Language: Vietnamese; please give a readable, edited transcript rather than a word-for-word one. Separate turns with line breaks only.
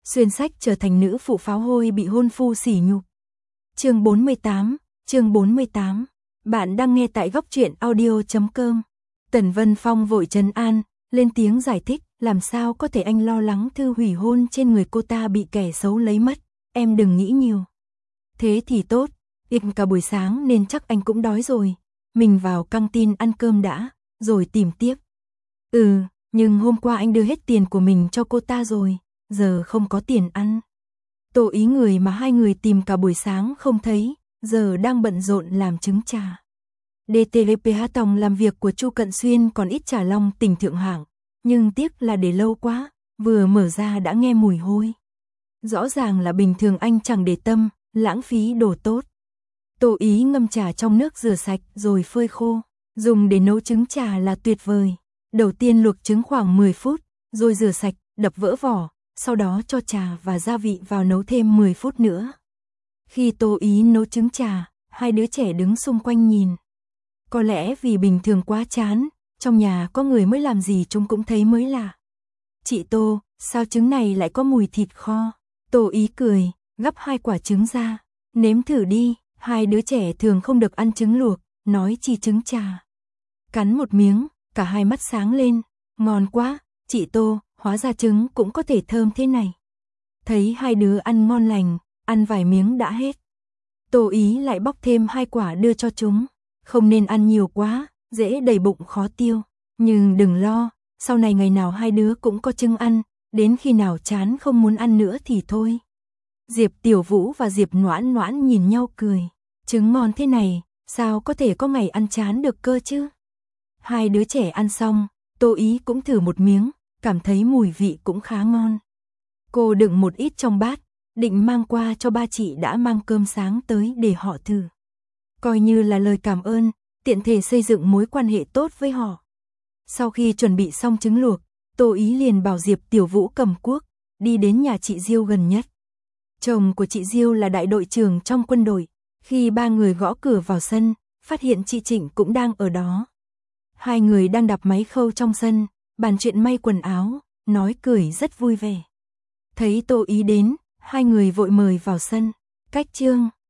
xuyên sách trở thành nữ phụ pháo hôi bị hôn phu sỉ nhục. Chương 48. Bạn đang nghe tại góc truyện audio.com. Tần Vân Phong vội trấn an, lên tiếng giải thích, làm sao có thể anh lo lắng thư hủy hôn trên người cô ta bị kẻ xấu lấy mất, em đừng nghĩ nhiều. Thế thì tốt, cả buổi sáng nên chắc anh cũng đói rồi, mình vào căng tin ăn cơm đã, rồi tìm tiếp. Nhưng hôm qua anh đưa hết tiền của mình cho cô ta rồi, giờ không có tiền ăn. Tổ ý người mà hai người tìm cả buổi sáng không thấy, giờ đang bận rộn làm trứng trà. DTLPH tòng làm việc của Chu Cận Xuyên còn ít trà long tỉnh thượng hạng, nhưng tiếc là để lâu quá, vừa mở ra đã nghe mùi hôi. Rõ ràng là bình thường anh chẳng để tâm, lãng phí đồ tốt. Tổ ý ngâm trà trong nước rửa sạch rồi phơi khô, dùng để nấu trứng trà là tuyệt vời. Đầu tiên luộc trứng khoảng 10 phút, rồi rửa sạch, đập vỡ vỏ, sau đó cho trà và gia vị vào nấu thêm 10 phút nữa. Khi Tô Ý nấu trứng trà, hai đứa trẻ đứng xung quanh nhìn. Có lẽ vì bình thường quá chán, trong nhà có người mới làm gì chúng cũng thấy mới lạ. Chị Tô, sao trứng này lại có mùi thịt kho? Tô Ý cười, gắp 2 quả trứng ra, nếm thử đi, hai đứa trẻ thường không được ăn trứng luộc, nói chi trứng trà. Cắn một miếng, cả hai mắt sáng lên, ngon quá, chị Tô, hóa ra trứng cũng có thể thơm thế này. Thấy hai đứa ăn ngon lành, ăn vài miếng đã hết. Tô Ý lại bóc thêm 2 quả đưa cho chúng, không nên ăn nhiều quá, dễ đầy bụng khó tiêu. Nhưng đừng lo, sau này ngày nào hai đứa cũng có trứng ăn, đến khi nào chán không muốn ăn nữa thì thôi. Diệp Tiểu Vũ và Diệp Noãn Noãn nhìn nhau cười, trứng ngon thế này, sao có thể có ngày ăn chán được cơ chứ? Hai đứa trẻ ăn xong, Tô Ý cũng thử một miếng, cảm thấy mùi vị cũng khá ngon. Cô đựng một ít trong bát, định mang qua cho ba chị đã mang cơm sáng tới để họ thử. Coi như là lời cảm ơn, tiện thể xây dựng mối quan hệ tốt với họ. Sau khi chuẩn bị xong trứng luộc, Tô Ý liền bảo Diệp Tiểu Vũ cầm cuốc, đi đến nhà chị Diêu gần nhất. Chồng của chị Diêu là đại đội trưởng trong quân đội, khi ba người gõ cửa vào sân, phát hiện chị Trịnh cũng đang ở đó. Hai người đang đạp máy khâu trong sân, bàn chuyện may quần áo, nói cười rất vui vẻ. Thấy Tô Ý đến, hai người vội mời vào sân. Cách chương